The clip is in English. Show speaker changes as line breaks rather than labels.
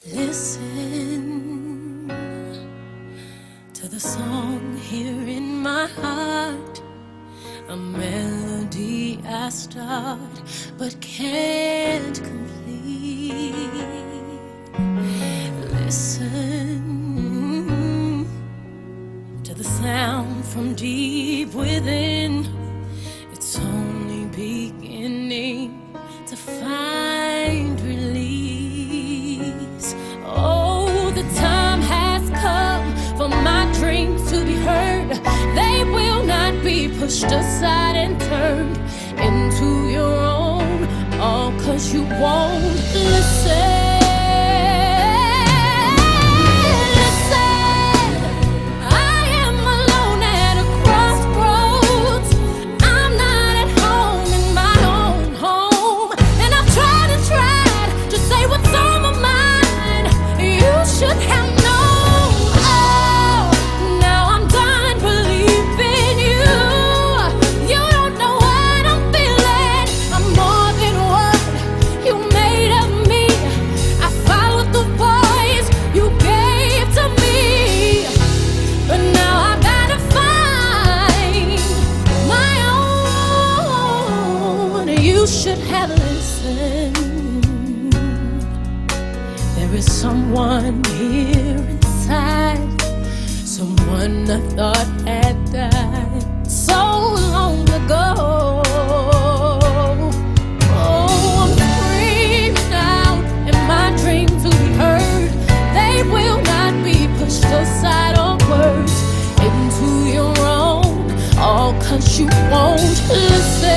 Listen to the song here in my heart, a melody I start but can't complete. Listen to the sound from deep within. It's only beginning to find release. Oh, the time has come for my dreams to be heard. They will not be pushed aside and turned into your own, all 'cause you won't listen. You should have listened. There is someone here inside, someone I thought had died so long ago. Oh, I'm screaming out in my dreams to be heard. They will not be pushed aside or words into your own, all 'cause you won't listen.